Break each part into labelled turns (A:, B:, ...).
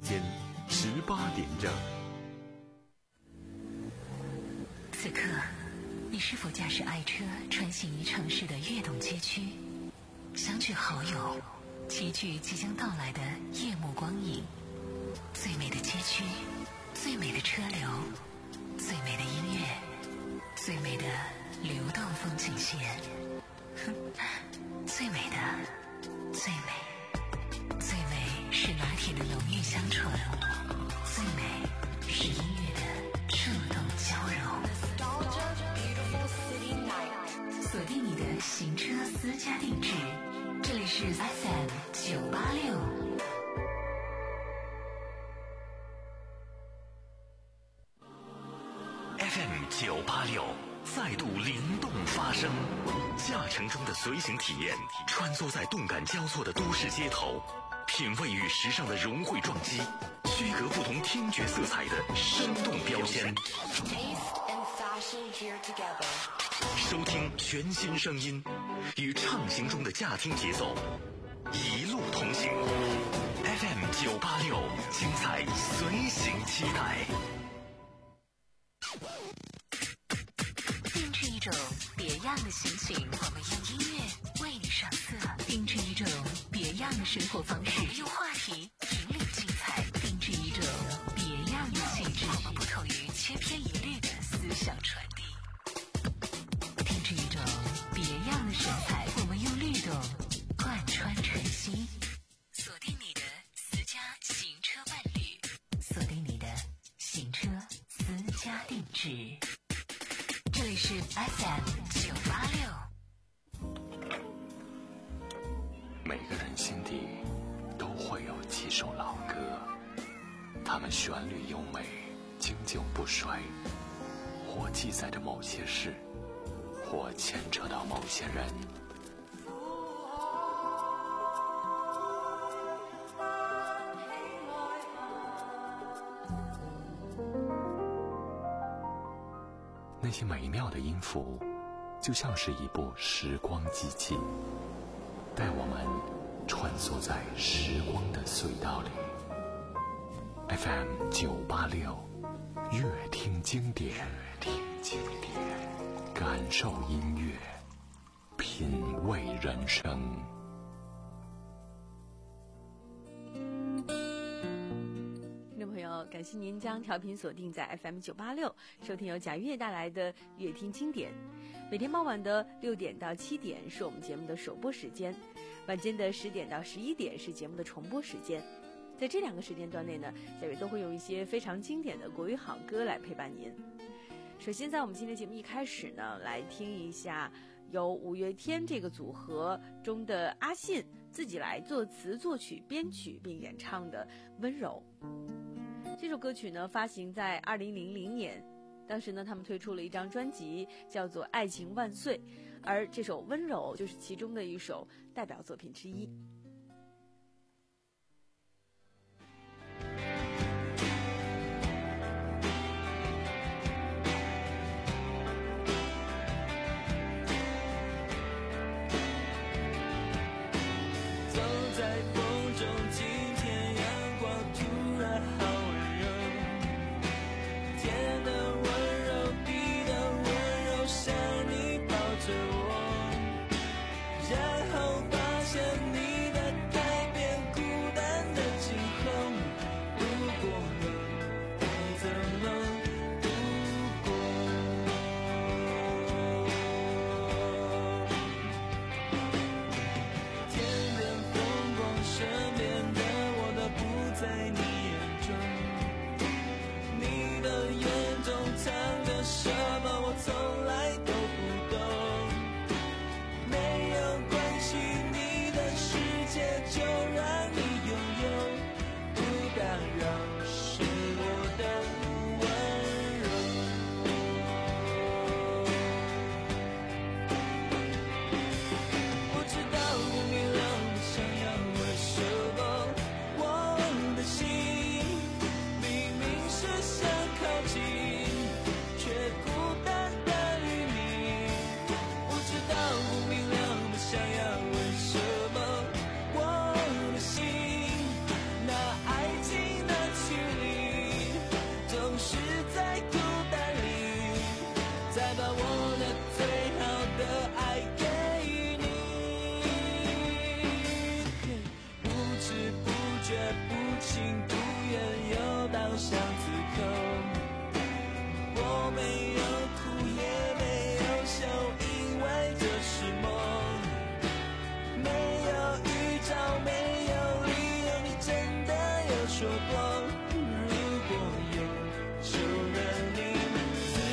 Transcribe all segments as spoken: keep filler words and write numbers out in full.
A: 间十八点整。
B: 此刻，你是否驾驶爱车穿行于城市的跃动街区，相聚好友，齐聚即将到来的夜幕光影？最美的街区，最美的车流，最美的音乐，最美的流动风景线，哼，最美的，最美，最美是拿铁的浓郁香醇，最美是音乐的触动交融。锁定你的行车私家定制，这里是 F M 九八六。
C: F M 九八六再度灵动发声，驾乘中的随行体验，穿梭在动感交错的都市街头，品味与时尚的融汇撞击，区隔不同听觉色彩的生动标签。收听全新声音，与畅行中的驾听节奏，一路同行。F M 九八六，精彩随行期待。
B: 定制一种别样的心情，我们用音乐为你上色；定制一种别样的生活方式，我们用话题引领精彩；定制一种别样的气质，我们不同于千篇一律的思想传递；定制一种别样的神采，我们用律动贯穿晨曦。锁定你的私家行车伴侣，锁定你的行车私家定制。这里是 F M 九八六。
A: 每个人心底都会有几首老歌，它们旋律优美，经久不衰，或记载着某些事，或牵扯到某些人。那些美妙的音符，就像是一部时光机器，带我们穿梭在时光的隧道里。F M 九八六，乐听经典，乐听经典，感受音乐，品味人生。
D: 感谢您将调频锁定在 F M 九八六，收听由贾月带来的乐听经典。每天傍晚的六点到七点是我们节目的首播时间，晚间的十点到十一点是节目的重播时间。在这两个时间段内呢，贾月都会用一些非常经典的国语好歌来陪伴您。首先在我们今天节目一开始呢，来听一下由五月天这个组合中的阿信自己来作词作曲编曲并演唱的《温柔》。这首歌曲呢发行在二零零零年，当时呢他们推出了一张专辑叫做《爱情万岁》，而这首《温柔》就是其中的一首代表作品之一。
E: 走在风中，今天阳光突然好天的温柔，地的温柔，像你抱着我，然后发现你情不愿游到巷子口。我没有哭也没有笑，因为这是梦。没有预兆，没有理由，你真的有说过，如果有，就让你自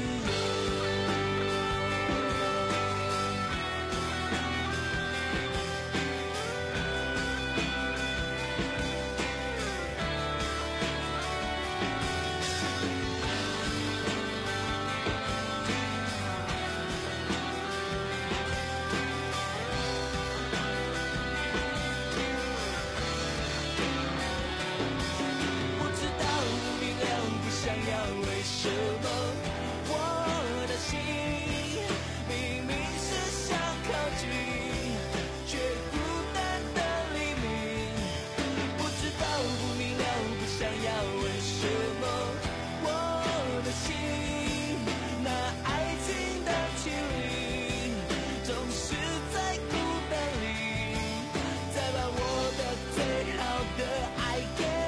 E: 想要为什么我的心明明是想靠近，却孤单的黎明。不知道不明了，不想要为什么我的心那爱情的距离，总是在孤单里，再把我的最好的爱给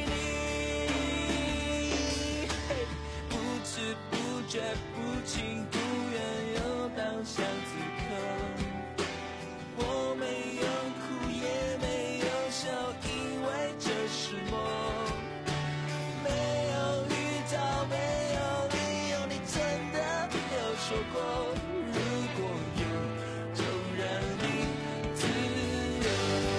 E: 不觉不情不愿游到巷子口。我没有哭也没有笑，因为这是梦。没有预兆，没有理由，你真的有说过，如果有，就让你自由。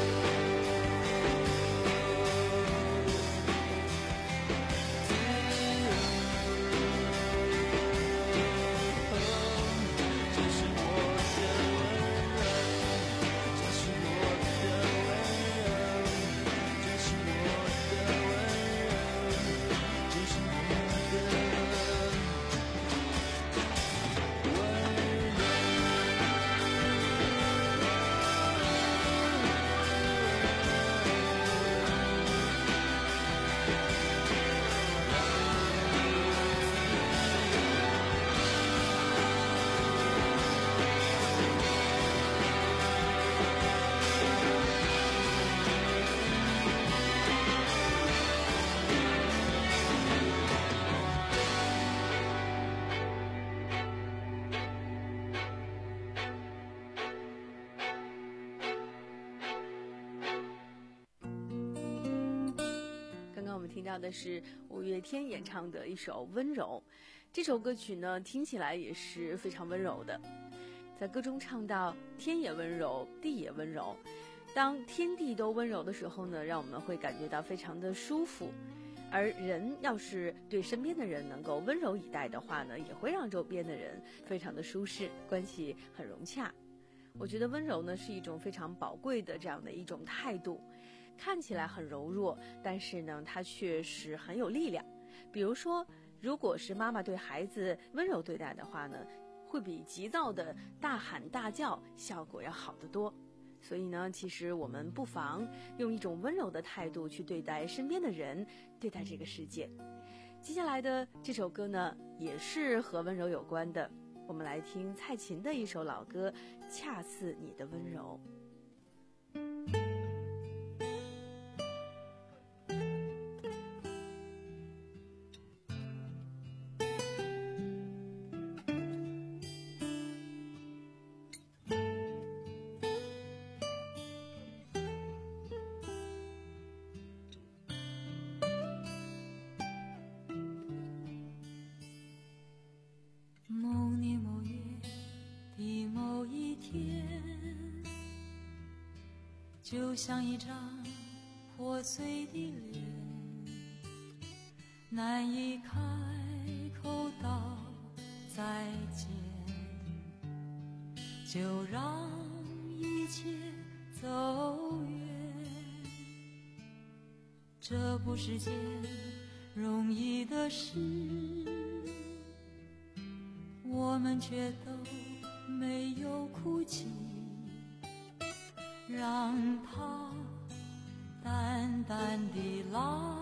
D: 听到的是五月天演唱的一首《温柔》，这首歌曲呢听起来也是非常温柔的。在歌中唱到天也温柔，地也温柔，当天地都温柔的时候呢，让我们会感觉到非常的舒服。而人要是对身边的人能够温柔以待的话呢，也会让周边的人非常的舒适，关系很融洽。我觉得温柔呢是一种非常宝贵的这样的一种态度，看起来很柔弱，但是呢它却是很有力量。比如说，如果是妈妈对孩子温柔对待的话呢，会比急躁的大喊大叫效果要好得多。所以呢，其实我们不妨用一种温柔的态度去对待身边的人，对待这个世界。接下来的这首歌呢也是和温柔有关的，我们来听蔡琴的一首老歌《恰似你的温柔》。
F: 就像一张破碎的脸，难以开口道再见，就让一切走远。这不是件容易的事，我们却都没有哭泣，让它淡淡地来，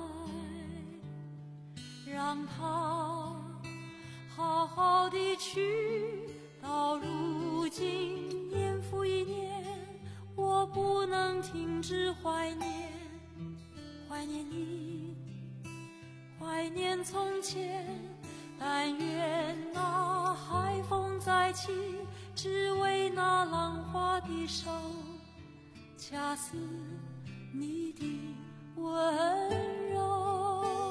F: 让它好好地去。到如今年复一年，我不能停止怀念，怀念你，怀念从前。但愿那海风再起，只为那浪花的手，恰似你的温柔。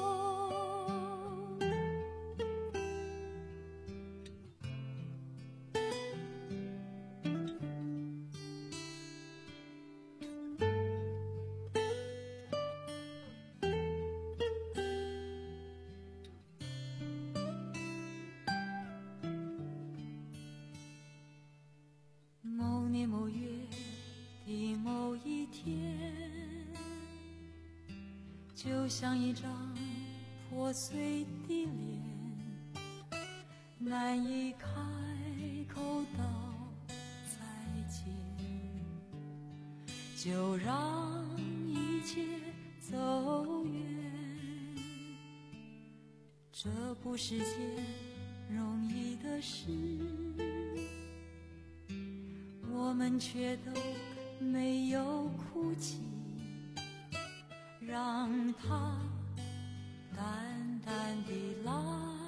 F: 某年某月的某一天，就像一张破碎的脸，难以开口道再见，就让一切走远。这不是件容易的事，我们却都没有哭泣，让它淡淡地来，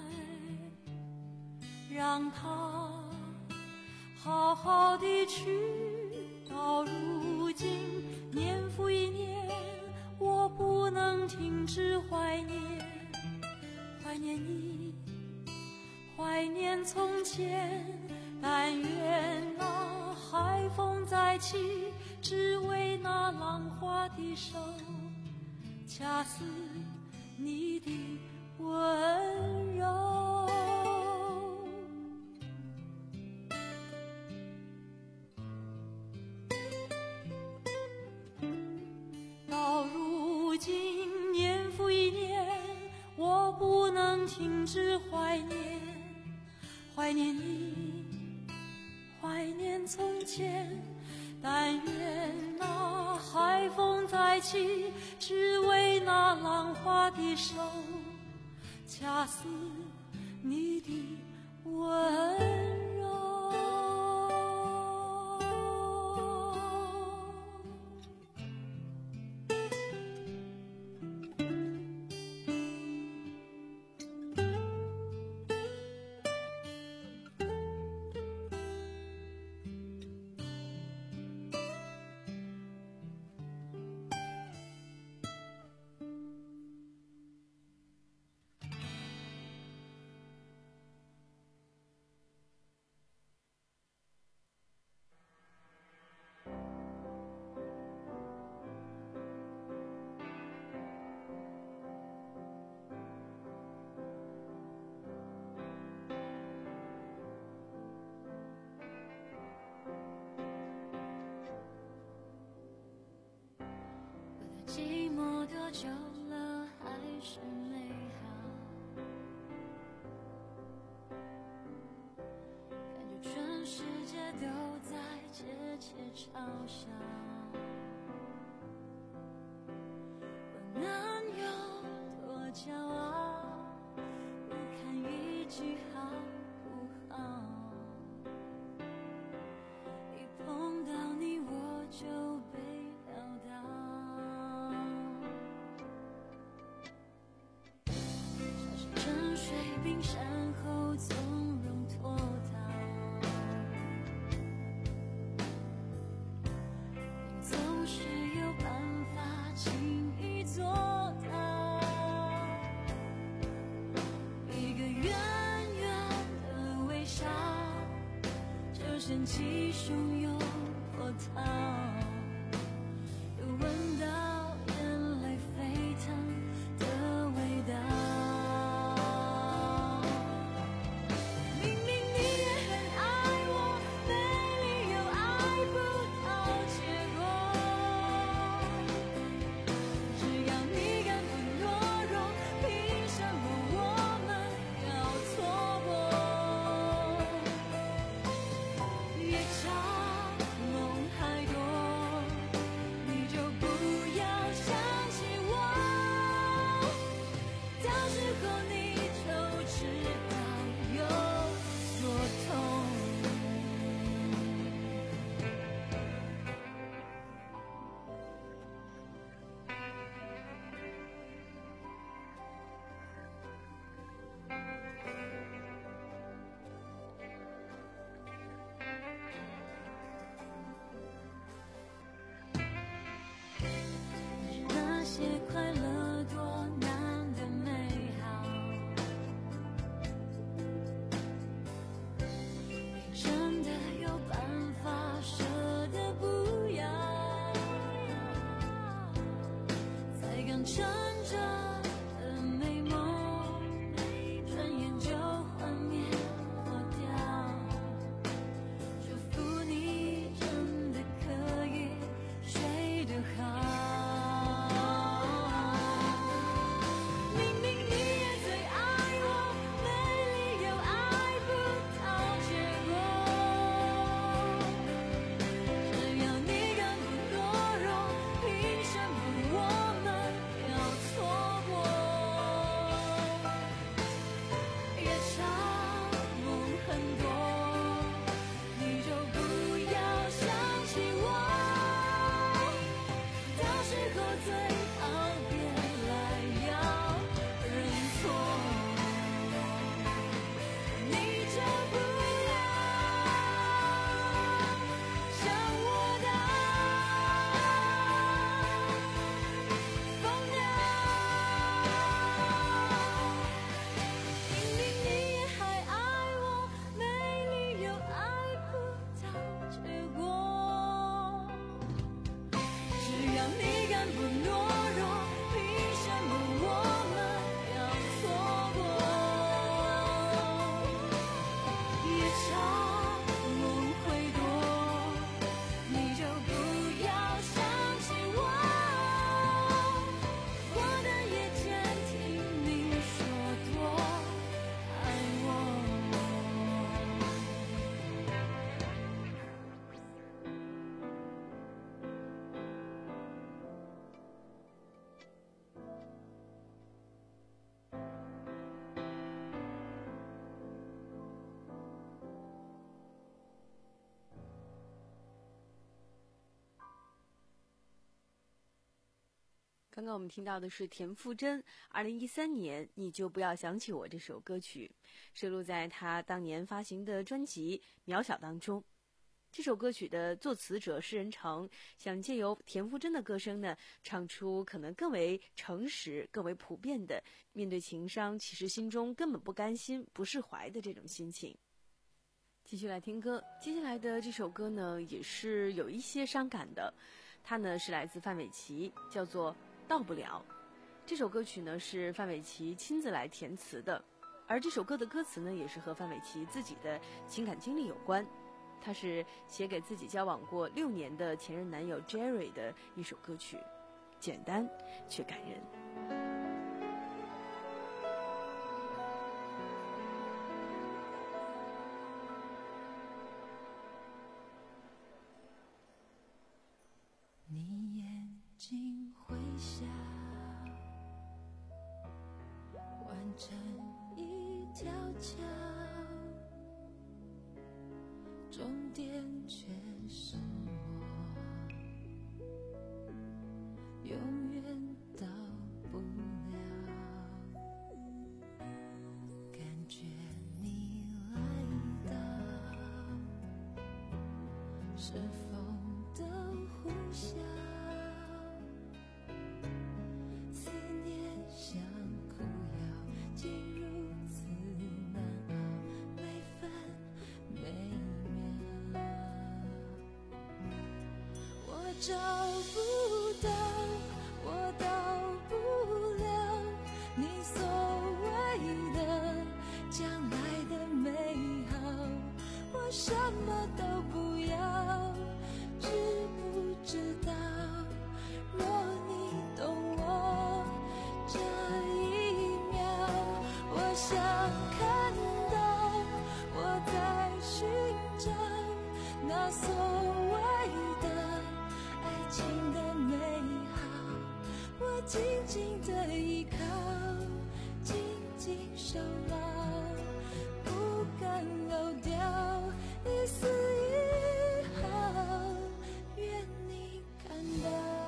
F: 让它好好地去。到如今年复一年，我不能停止怀念，怀念你，怀念从前。但愿那海风再起，只为那浪花的手，恰似你的温柔。到如今年复一年，我不能停止怀念，怀念你，怀念从前。但愿那海风再起，只为那浪花的手，恰似你的温柔。寂寞多久了，还是美好，感觉全世界都在窃窃嘲笑，我能有多骄傲，不看运气好不好，一碰到你我就被撂倒，冰山后从容脱逃，你总是有办法轻易做到，一个圆圆的微笑，就掀起汹涌波涛，又闻到眼泪沸腾的味道。
D: 刚刚我们听到的是田馥甄二零一三年《你就不要想起我》这首歌曲，收录在她当年发行的专辑《渺小》当中。这首歌曲的作词者施仁成想借由田馥甄的歌声呢，唱出可能更为诚实、更为普遍的面对情伤，其实心中根本不甘心、不释怀的这种心情。继续来听歌，接下来的这首歌呢，也是有一些伤感的，它呢是来自范玮琪，叫做《到不了》。这首歌曲呢是范玮琪亲自来填词的，而这首歌的歌词呢也是和范玮琪自己的情感经历有关。它是写给自己交往过六年的前任男友 Jerry 的一首歌曲，简单却感人。
F: 你眼睛会笑，完成一条桥，终点却是我，永远到不了。感觉你来到，是风的呼啸，思念像苦药，竟如此难熬，每分每秒。我找不到，我到不了你所谓的将来的美好，我什么都不要，知不知道？若你懂我这一秒，我想看到我在寻找那所谓的爱情的美好，我紧紧的依靠，紧紧守牢，不敢漏掉一丝一毫，愿你看到。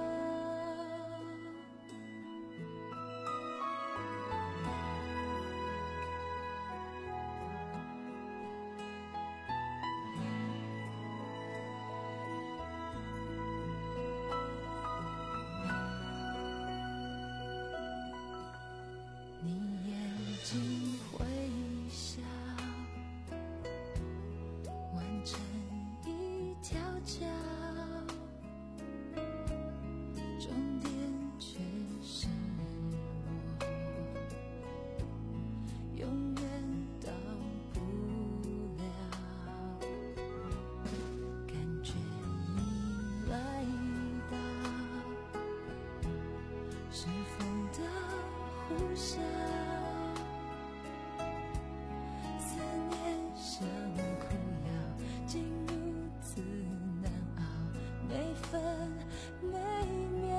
F: 你眼睛会笑，完成一条桥，终点却是我，永远到不了。感觉你来到，是风的呼啸，思念像苦药，竟如此难熬，每分每秒。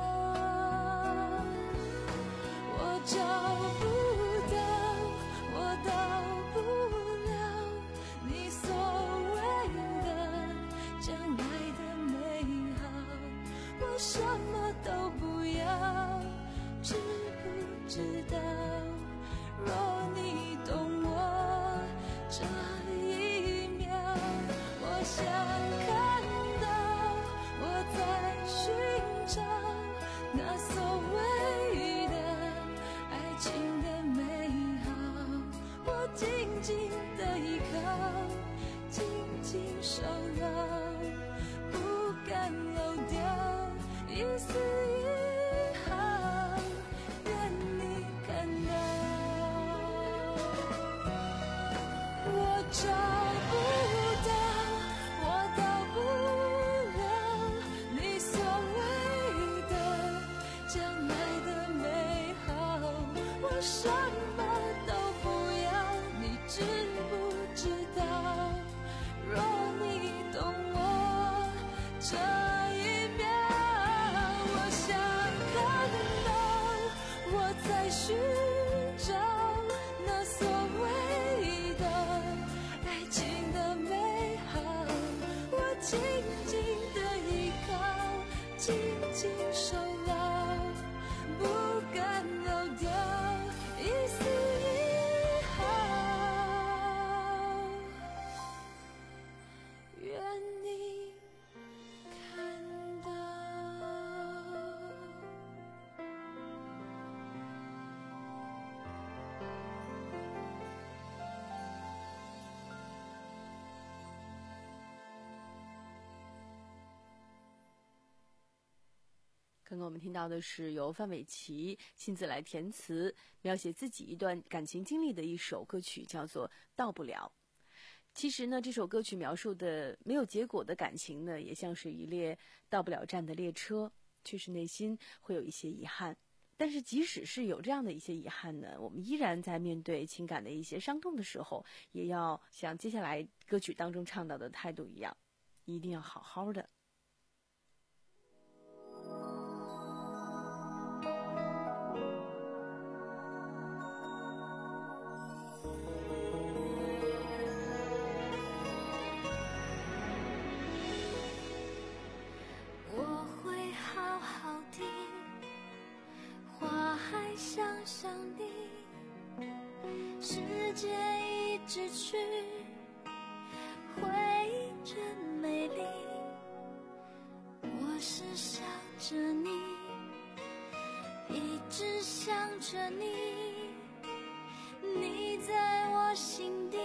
F: 我找不到，我到不了你所谓的将来的美好，我什么都不要，知不知道？若你懂我这一秒，我想看到我在寻找那所谓的爱情的美好，我紧紧的依靠，紧紧守牢，不敢漏掉一丝一毫，愿你看到。我找不到，我到不了你所谓的将来的美好，我什么都不要，你知不知道？若你懂我这一秒，我想看到我在寻找那所谓的爱情的美好，我紧紧的依靠，紧紧守牢，
D: 刚刚我们听到的是由范玮琪亲自来填词，描写自己一段感情经历的一首歌曲，叫做《到不了》。其实呢，这首歌曲描述的没有结果的感情呢，也像是一列到不了站的列车，确实内心会有一些遗憾。但是即使是有这样的一些遗憾呢，我们依然在面对情感的一些伤痛的时候，也要像接下来歌曲当中唱到的态度一样，一定要好好的。
F: 我会好好的，花还香香的，时间一直去，回忆真美丽。我是想着你，一直想着你，你在我心底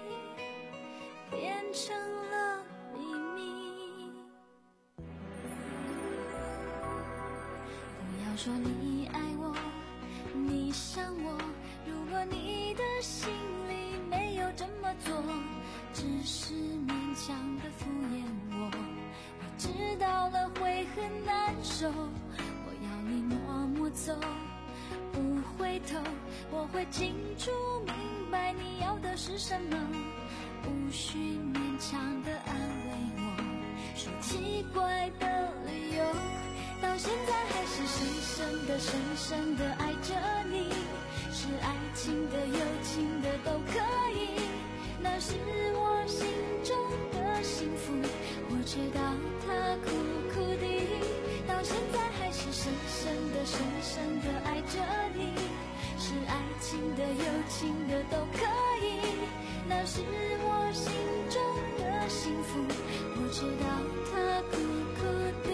F: 变成了秘密。不要说你爱我，你想我，如果你的心里没有这么做，只是勉强的敷衍我，我知道了会很难受。我要你默默走，不回头，我会清楚明白你要的是什么，无需勉强的安慰我，说奇怪的理由，到现在还是深深的深深的爱着你，是爱情的有情的都可以，那是我心中的幸福，我知道它苦苦的，到现在还是深深的深深的爱着你，是爱情的有情的都可以，那是我心中的幸福，我知道它苦苦的。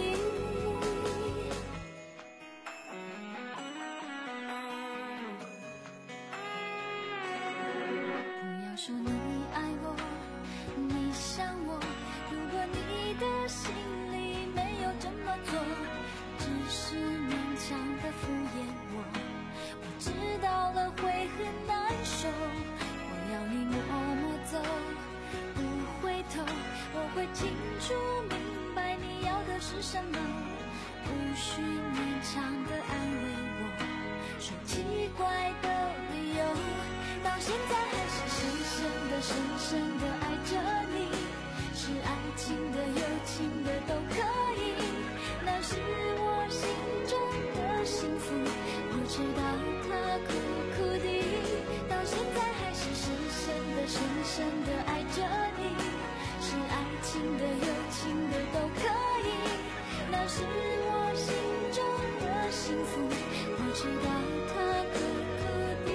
F: 不要说你爱我，你想我，如果你的心里没有这么做，只是勉强的敷衍我，我知道了会很难受。我要你默默走，不回头，我会清楚明白你要的是什么，无需勉强的安慰我，说奇怪的理由，到现在还是深深的深深的爱着你，是爱情的有情的都可以，那是我心中的幸福，我知道它苦苦的，到现在还是深深的深深的爱着你，是爱情的有情的都可以，那是我心中的幸福，我知道它苦苦的。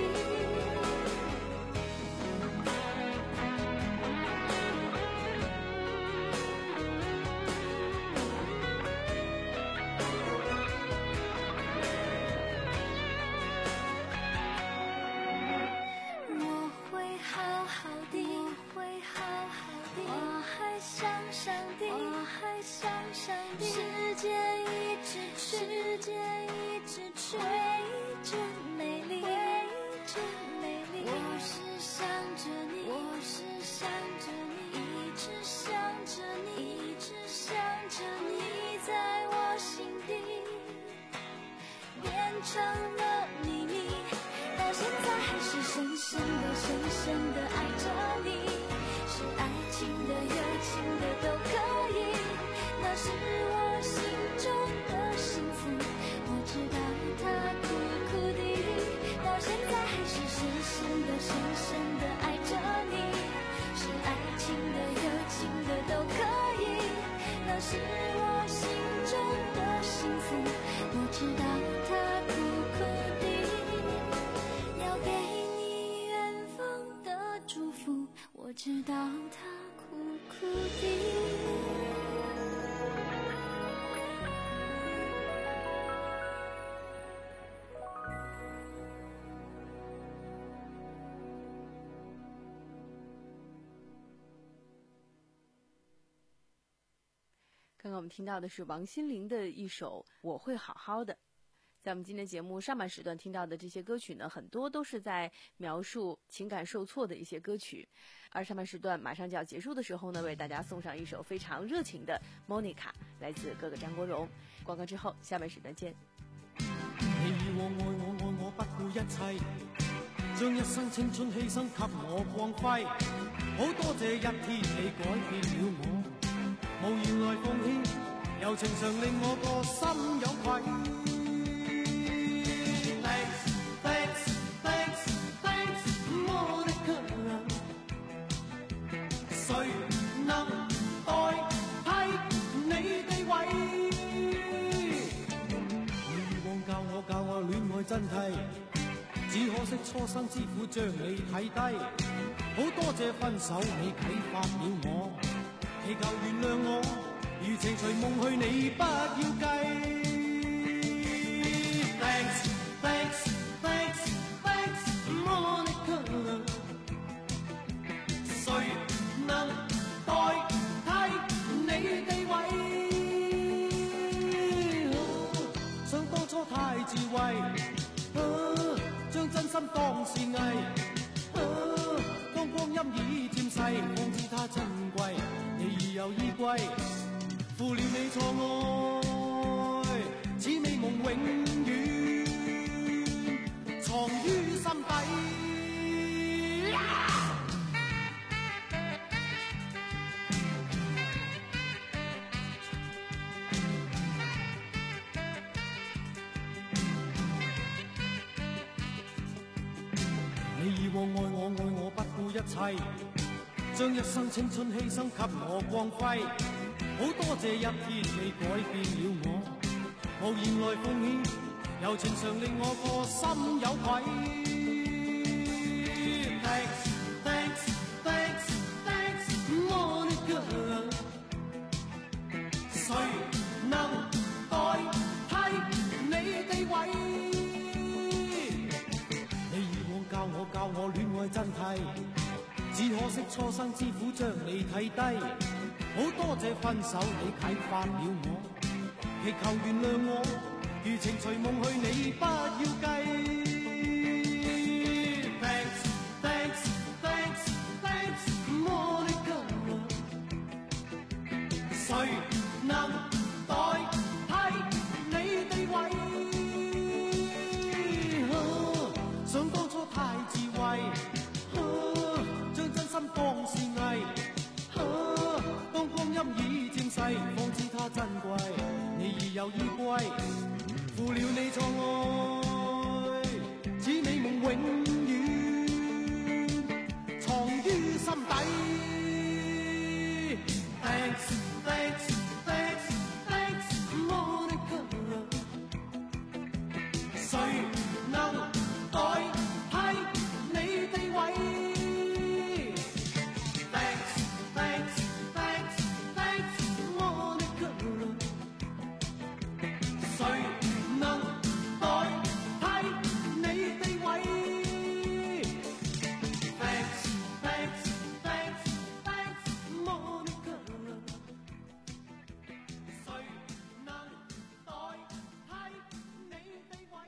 F: 我会好好的，我会好好的，我还想上的，我还想上的，时间一直去，时间一直去，回忆真美丽，回忆真美丽。我是想着你，我是想着你，一直想着你，一直想着你，在我心底变成了秘密，到现在还是深深的深深的爱着你，是爱情的有情的都可以，那是我心中的幸福，我知道它苦苦的，到现在还是深深的深深的爱着你，是爱情的有情的都可以，那是我心中的幸福，我知道它苦苦的，要给你远方的祝福，我知道它苦苦的。
D: 刚刚我们听到的是王心凌的一首《我会好好的》。在我们今天节目上半时段听到的这些歌曲呢，很多都是在描述情感受挫的一些歌曲。而上半时段马上就要结束的时候呢，为大家送上一首非常热情的 Monica， 来自哥哥张国荣。广告之后，下半时段见。
E: 你以往愛我愛我不顧一切，將一生青春犧牲給我光輝。好多謝一天你改變了我，無言來奉獻，柔情常令我個心有愧。Thanks, thanks, thanks, thanks, Monica。誰能代替你地位？你以往教我教我戀愛真諦，只可惜初生之苦將你睇低。好多謝分手你啟發了我，祈求原諒我，如情隨夢去你不要計。Thanks, thanks, thanks, thanks, Monica。誰能代替你地位？想當初太智慧，將真心當是藝。當光陰已漸逝，方知它珍貴。你已有依歸，負了你錯愛，此美夢永遠藏於心底。你以往愛我愛我不顧一切，將一生青春犧牲給我光輝。好多謝一天你改變了我，無言來奉獻，柔情常令我個心有愧。Thanks, thanks, thanks, thanks, Monica。誰能代替你地位？教我教我戀愛真諦，只可惜初生之苦將你睇低。好多謝分手你啟發了我，祈求原諒我，如情隨夢去你不要計。Thanks, thanks, thanks, thanks, Monica。誰能代替你地位？想當初太智慧，將真心當是藝。當光陰已漸逝，方知它珍貴。你已有依歸，負了你錯愛，此美夢永遠藏於心底。Thanks, thanks, thanks, thanks, Monica。誰能代替你地位？ Thanks, thanks, thanks, thanks, Monica。誰能代替你地位？ Thanks, thanks, thanks, thanks, Monica。誰能代替你地位？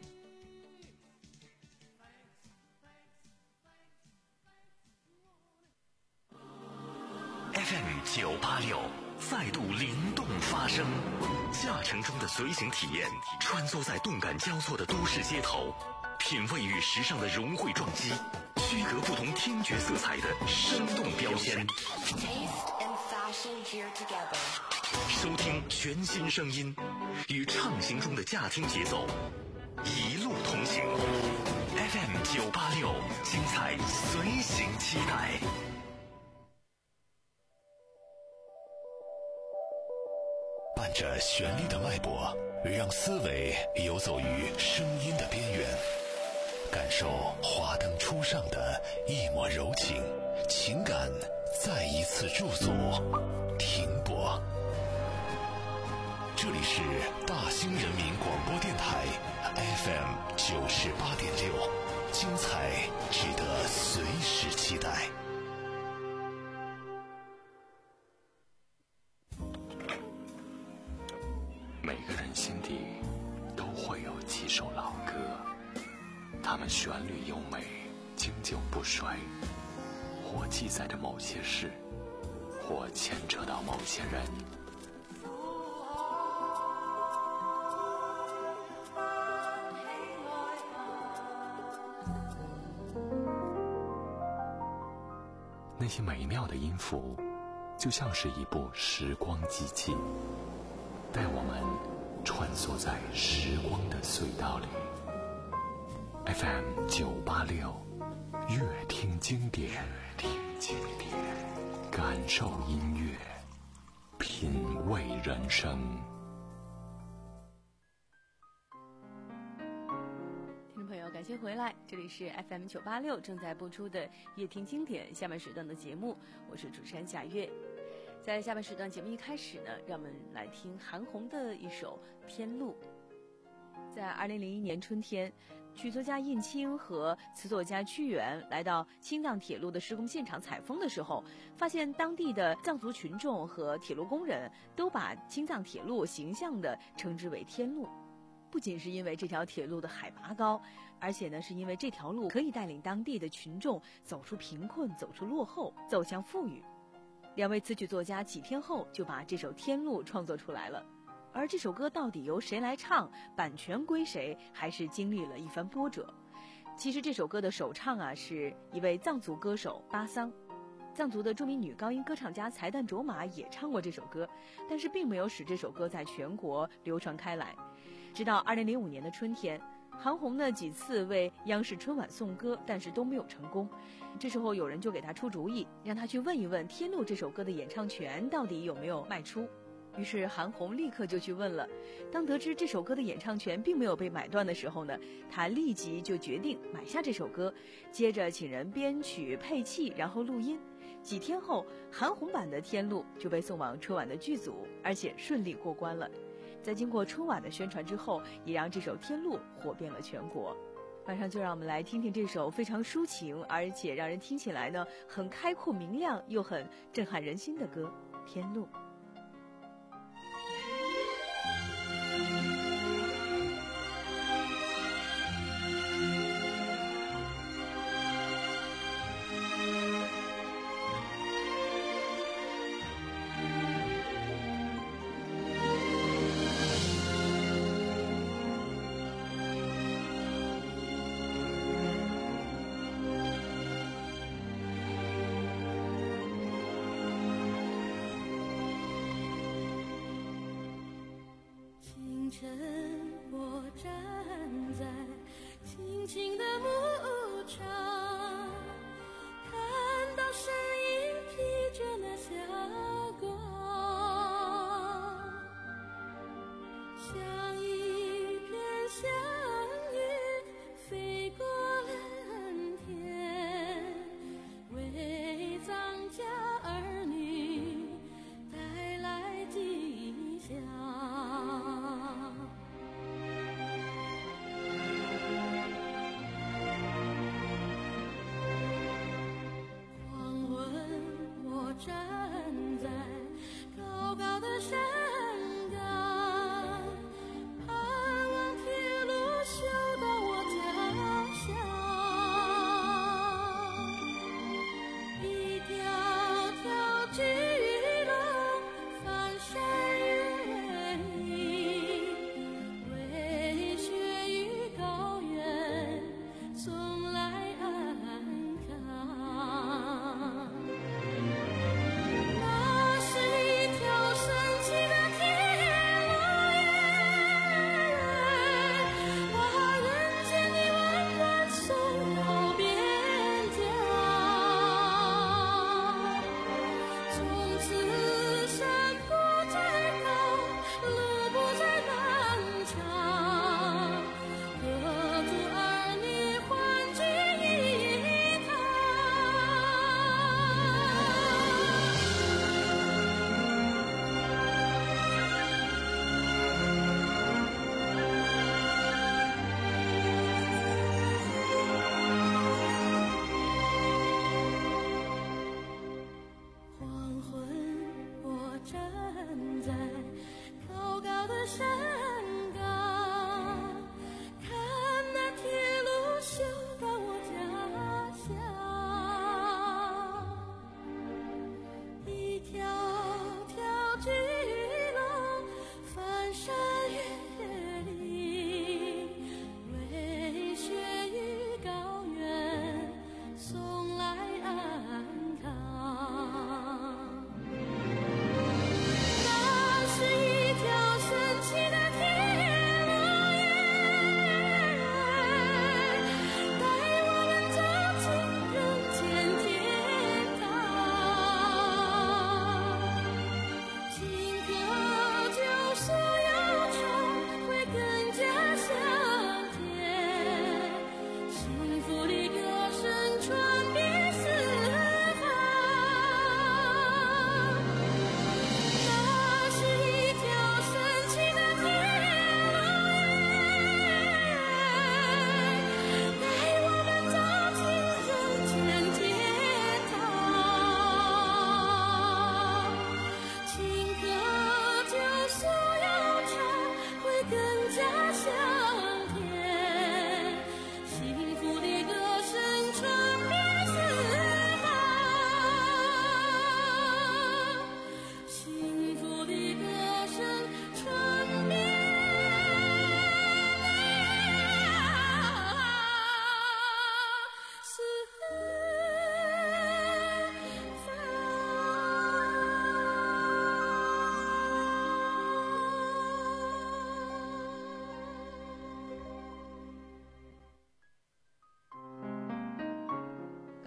C: F M 九八六再度灵动发声，驾乘中的随行体验，穿梭在动感交错的都市街头，品味与时尚的融汇撞击，区隔不同听觉色彩的生动标签。收听全新声音，与畅行中的驾听节奏，一路同行。F M 九八六，精彩随行期待。伴着旋律的脉搏，让思维游走于声音的边缘，感受华灯初上的一抹柔情，情感再一次驻足停泊。这里是大兴人民广播电台 F M 九十八点六，精彩值得随时期待。
A: 每个人心底都会有几首老歌，它们旋律优美，经久不衰，或记载着某些事，或牵扯到某些人。那些美妙的音符，就像是一部时光机器，带我们穿梭在时光的隧道里。F M 九八六，乐听经典，乐听经典，感受音乐，品味人生。
D: 感谢回来，这里是 F M 九八六正在播出的乐听经典下半时段的节目，我是主持人贾月。在下半时段节目一开始呢，让我们来听韩红的一首《天路》。在二零零一年春天，曲作家印青和词作家屈原来到青藏铁路的施工现场采风的时候，发现当地的藏族群众和铁路工人都把青藏铁路形象地称之为天路。不仅是因为这条铁路的海拔高，而且呢，是因为这条路可以带领当地的群众走出贫困，走出落后，走向富裕。两位词曲作家几天后就把这首《天路》创作出来了。而这首歌到底由谁来唱，版权归谁，还是经历了一番波折。其实这首歌的首唱啊，是一位藏族歌手巴桑。藏族的著名女高音歌唱家才旦卓玛也唱过这首歌，但是并没有使这首歌在全国流传开来。直到二零零五年的春天，韩红呢几次为央视春晚送歌，但是都没有成功。这时候有人就给她出主意，让她去问一问《天路》这首歌的演唱权到底有没有卖出。于是韩红立刻就去问了。当得知这首歌的演唱权并没有被买断的时候呢，她立即就决定买下这首歌，接着请人编曲配器，然后录音。几天后，韩红版的《天路》就被送往春晚的剧组，而且顺利过关了。在经过春晚的宣传之后，也让这首《天路》火遍了全国。马上就让我们来听听这首非常抒情，而且让人听起来呢很开阔明亮又很震撼人心的歌《天路》。
F: 我站在青青的牧场，看到身影披着那霞光，像一片祥云飞过蓝天，为藏家儿女带来吉祥。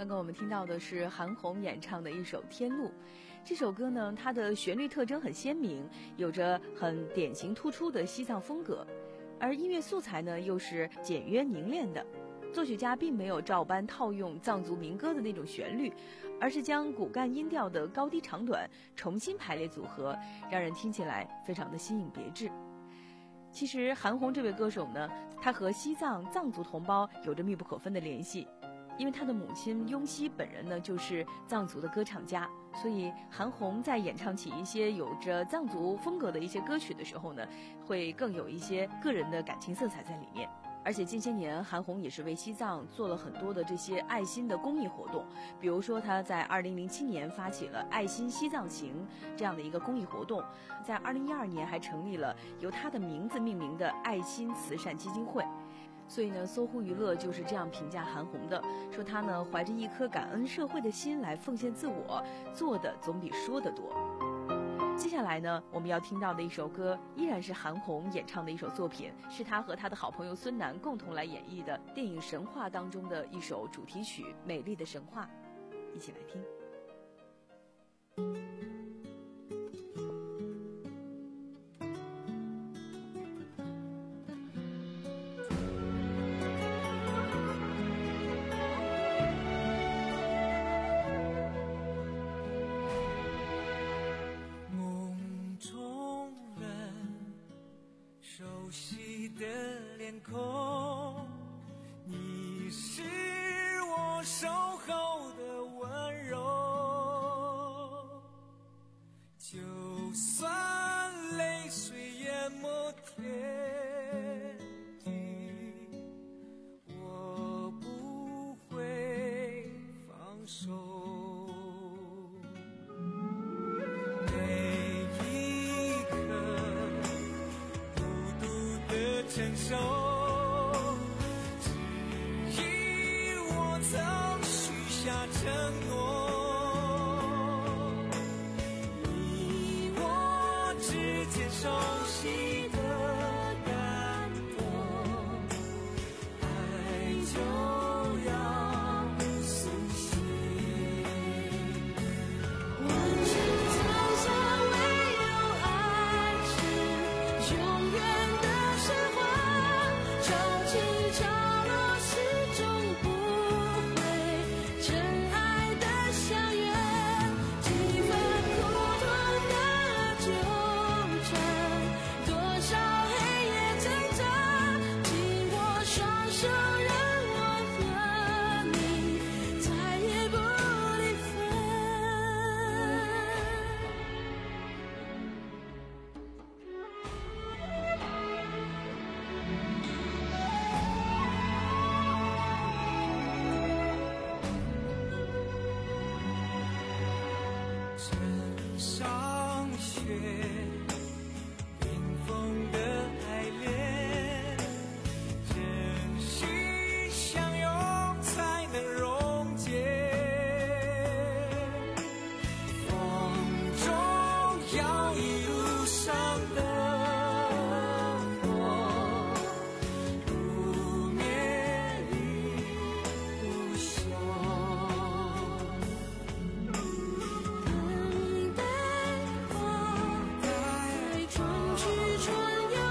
D: 刚刚我们听到的是韩红演唱的一首《天路》。这首歌呢，它的旋律特征很鲜明，有着很典型突出的西藏风格，而音乐素材呢又是简约凝练的。作曲家并没有照搬套用藏族民歌的那种旋律，而是将骨干音调的高低长短重新排列组合，让人听起来非常的新颖别致。其实韩红这位歌手呢，她和西藏藏族同胞有着密不可分的联系，因为她的母亲雍熙本人呢就是藏族的歌唱家，所以韩红在演唱起一些有着藏族风格的一些歌曲的时候呢，会更有一些个人的感情色彩在里面。而且近些年韩红也是为西藏做了很多的这些爱心的公益活动，比如说她在二零零七年发起了爱心西藏行这样的一个公益活动，在二零一二年还成立了由她的名字命名的爱心慈善基金会。所以呢，搜狐娱乐就是这样评价韩红的，说她呢怀着一颗感恩社会的心来奉献自我，做的总比说的多。接下来呢，我们要听到的一首歌依然是韩红演唱的一首作品，是她和她的好朋友孙楠共同来演绎的电影《神话》当中的一首主题曲《美丽的神话》，一起来听。
E: 你是我守候的温柔，就算泪水淹没天地，我不会放手。每一刻孤独的承受，承诺，你我之间熟悉的感动，爱就要苏醒。
F: 万千残霞唯有爱是永远的神话，潮起潮落始终不会真。
E: 等待花开春去春又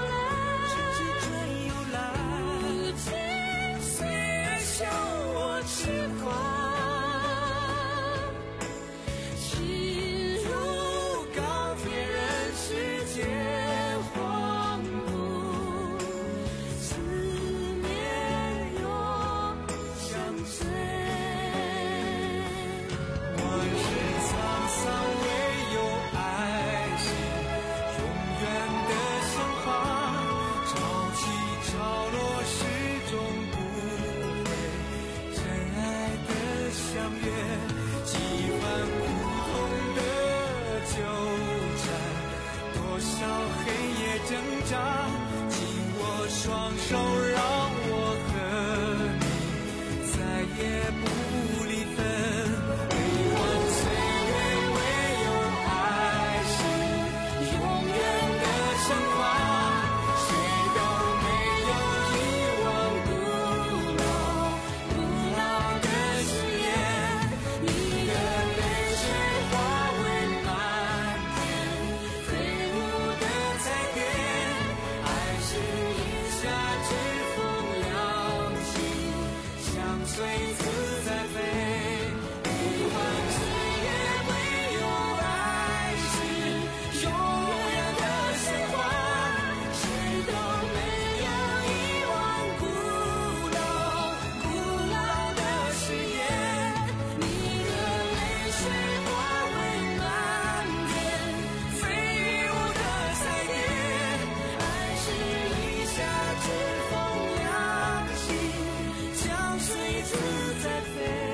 E: 随自在飞。不管岁月会有爱是永远的神话，谁都没有遗忘古老古老的誓言。你的泪水化为漫天飞羽舞的彩蝶，爱是一下指风扬起，将随自在飞。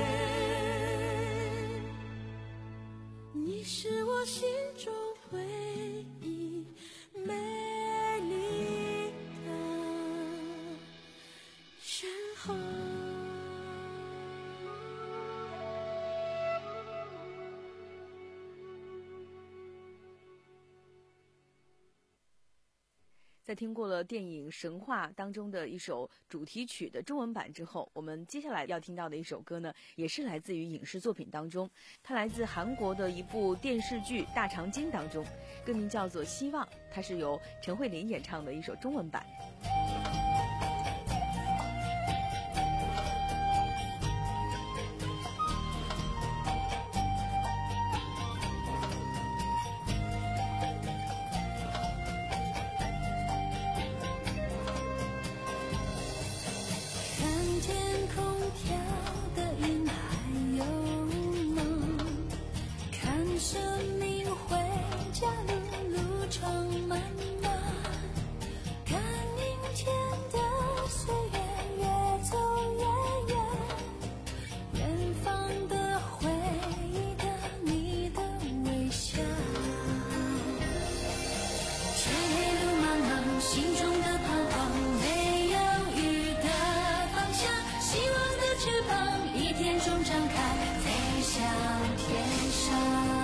E: 你是我心中唯一美丽的神话。
D: 在听过了电影《神话》当中的一首主题曲的中文版之后，我们接下来要听到的一首歌呢，也是来自于影视作品当中，它来自韩国的一部电视剧《大长今》当中，歌名叫做《希望》，它是由陈慧琳演唱的一首中文版。
F: 看天空飘的云还有梦，看生命回家路路程漫漫，看明天的岁月越走越远，远方的回忆的你的微笑。天黑路茫茫，心中的彷徨，没有雨的方向，希望的翅膀一天中张开，飞向天上。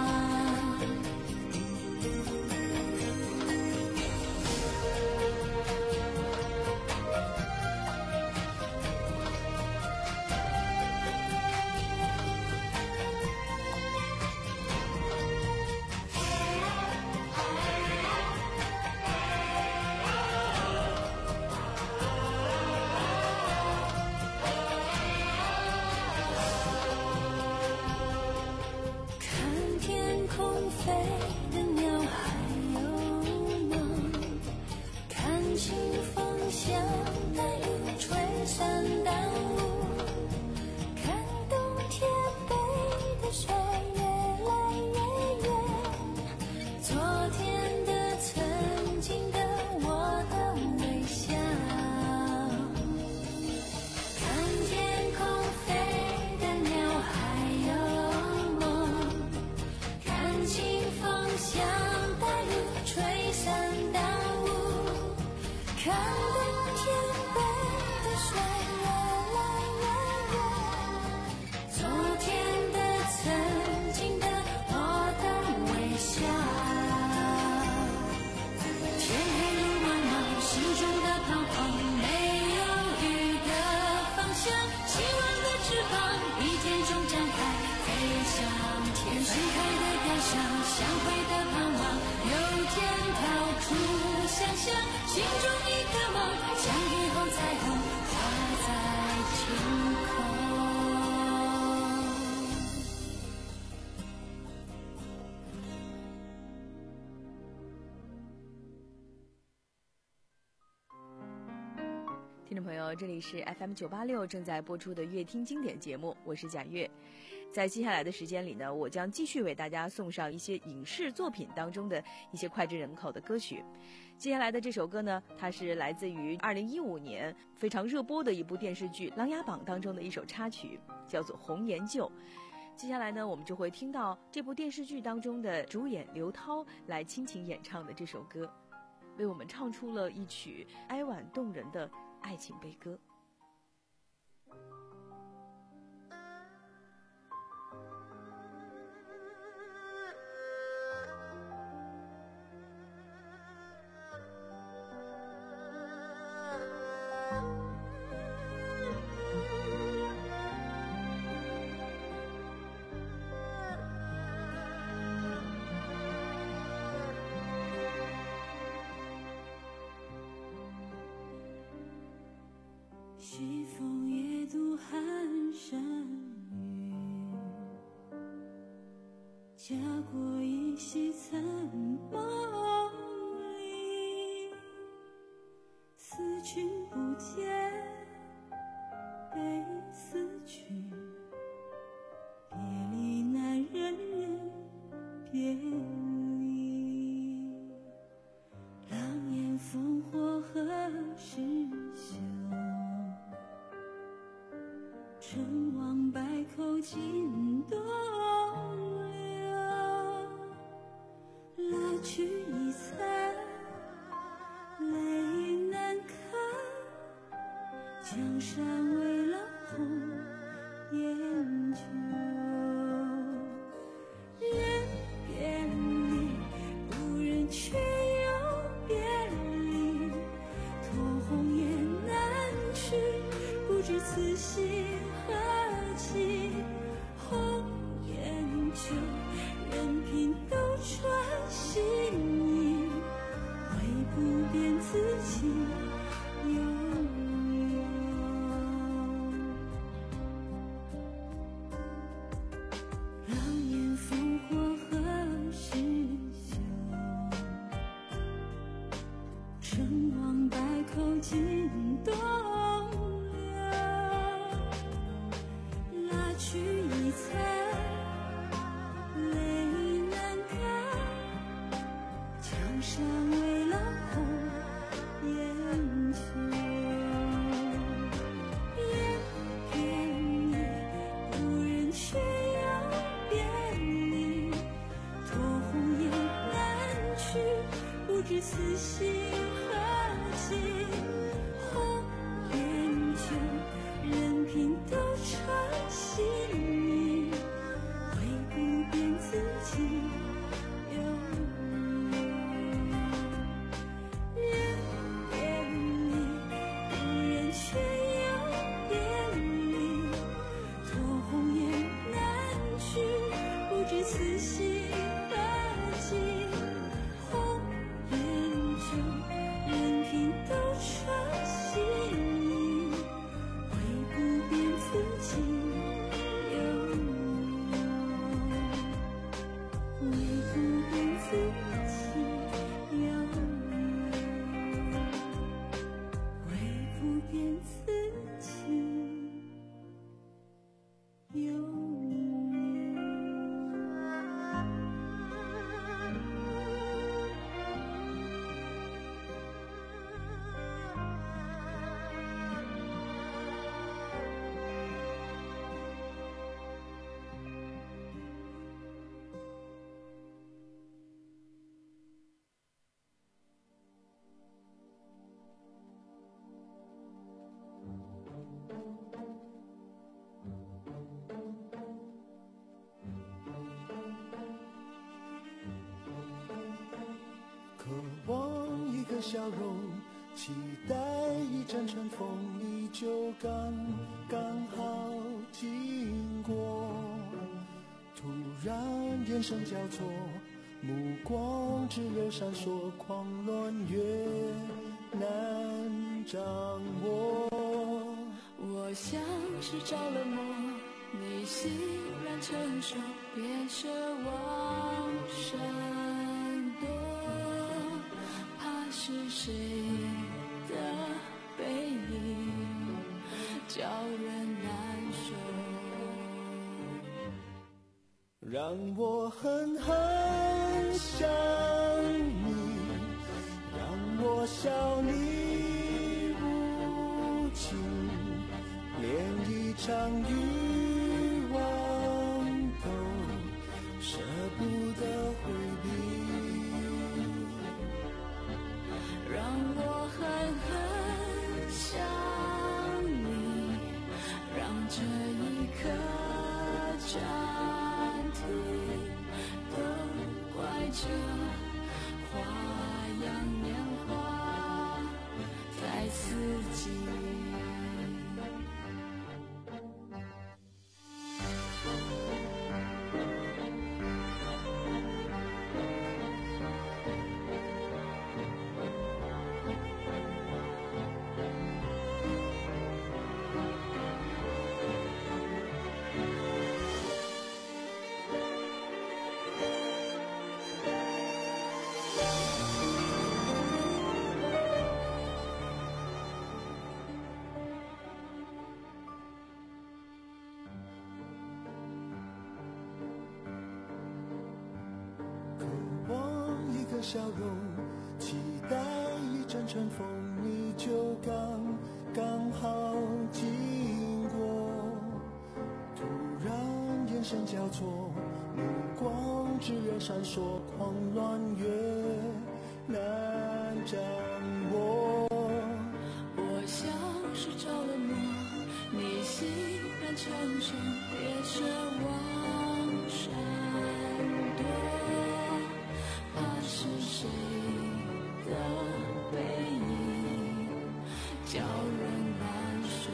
F: 看天空飞的鸟还有梦，看清风向带雨吹散淡雾，看冬天背的水越来越远，昨天的曾经的我的微笑。看天空飞的鸟还有梦，看清风向带雨吹散淡雾，看冬天背的水越来越远，昨天的曾经的我的微笑。天黑路茫茫，心中的彷徨，没有雨的方向，希望的翅膀一天中张开，飞向天上。分开的感伤，相会的盼望，有天逃出想象，心中一个梦，像雨后彩虹画在天空。
D: 听众朋友，这里是 F M 九八六正在播出的乐听经典节目，我是贾月。在接下来的时间里呢，我将继续为大家送上一些影视作品当中的一些脍炙人口的歌曲。接下来的这首歌呢，它是来自于二零一五年非常热播的一部电视剧《琅琊榜》当中的一首插曲，叫做《红颜旧》。接下来呢，我们就会听到这部电视剧当中的主演刘涛来倾情演唱的这首歌，为我们唱出了一曲哀婉动人的爱情悲歌。
F: 成王败寇尽东流，蜡炬已残，泪难看，江山为了红颜酒。人别离，无人却又别离，托鸿雁南去，不知此心何寄。红颜酒，任凭斗转星移，唯不变自己悠悠。狼烟烽火何时休？成王败寇尽东流，蜡炬已残，泪难干，江山为了红颜酒。雁别离，无人却又别离，托鸿雁南去，不知此心何寄。红颜酒，任凭斗转星移，唯不变自己悠悠。人别离，无人却又别离，托鸿雁南去，不知此心何寄。红颜酒，任凭斗转星移，唯不变自己悠悠，唯不变自己悠悠，唯不变自己悠悠。
E: 渴望一个笑容，期待一阵春风，你就刚刚好经过。突然眼神交错，目光炽热闪烁，狂乱越难掌握。
F: 我像是着了魔，你欣然承受，别奢望闪躲，怕是谁的背影叫人难受。
E: 让我狠狠想你，让我笑你无情，连一场欲望都舍不得回避。
F: 让我狠狠想你，让这一刻暂停，都怪这花样年华太刺激。
E: 笑容，期待一阵春风，你就刚刚好经过。 声交错，目光炽热闪烁，狂乱越难掌握。
F: 我像是着了魔，你欣然成神，别奢望闪躲，怕是谁的背影叫人难受。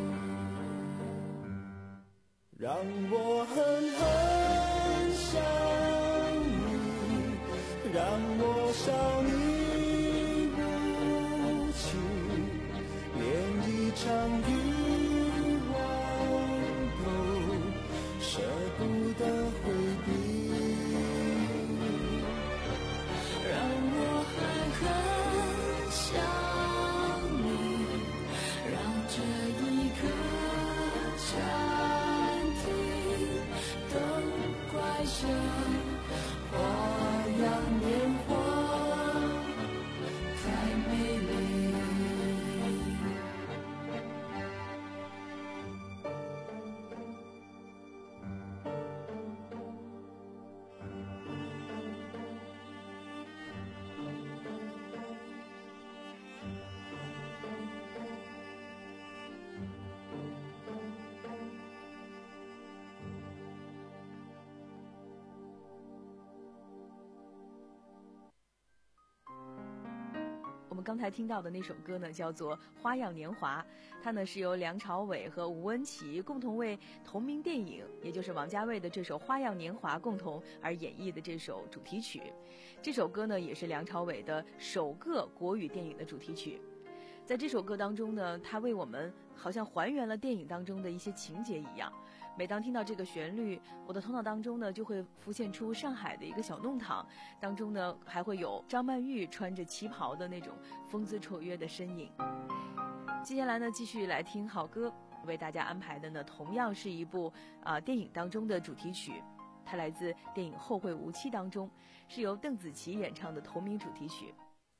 E: 让我狠狠想你，让我伤你无情，连一场欲望都舍不得回避。
F: 让我狠狠想你，让这一刻暂停，都怪这花样年华太美丽。
D: 我们刚才听到的那首歌呢，叫做《花样年华》，它呢是由梁朝伟和吴恩琪共同为同名电影，也就是王家卫的这首《花样年华》共同而演绎的这首主题曲。这首歌呢，也是梁朝伟的首个国语电影的主题曲。在这首歌当中呢，他为我们好像还原了电影当中的一些情节一样。每当听到这个旋律，我的头脑当中呢就会浮现出上海的一个小弄堂，当中呢还会有张曼玉穿着旗袍的那种风姿绰约的身影。接下来呢，继续来听好歌，为大家安排的呢同样是一部啊、呃、电影当中的主题曲，它来自电影《后会无期》当中，是由邓紫棋演唱的同名主题曲。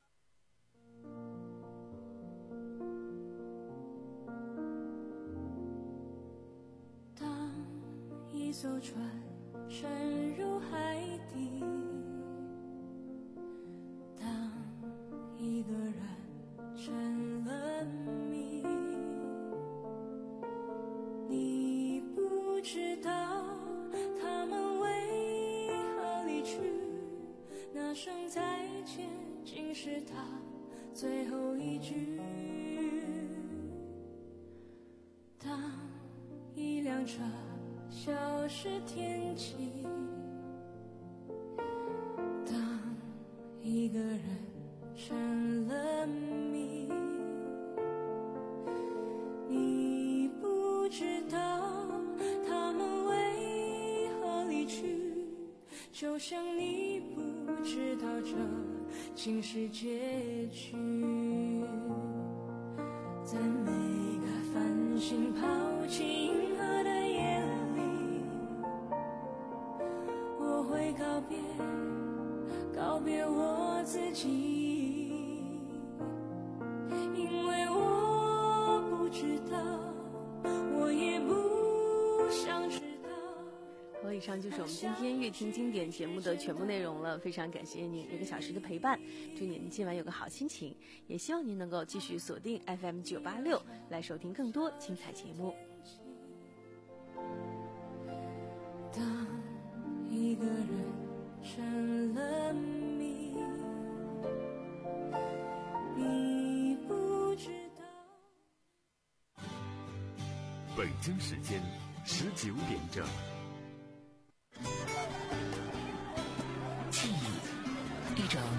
F: 一艘船沉入海底，当一个人成了谜，你不知道他们为何离去，那声再见竟是他最后一句。当一辆车消失天际，当一个人成了谜，你不知道他们为何离去，就像你不知道这竟是结局。在每个繁星抛弃银河的夜里，我会告别告别我自己，因为我不知道，我也不想知道。
D: 好，以上就是我们今天乐听经典节目的全部内容了，非常感谢您一个小时的陪伴，祝您今晚有个好心情，也希望您能够继续锁定 F M 九八六来收听更多精彩节目。
F: 当一个人成了谜，你不知道。
C: 北京时间十九点整。
B: 记忆，一种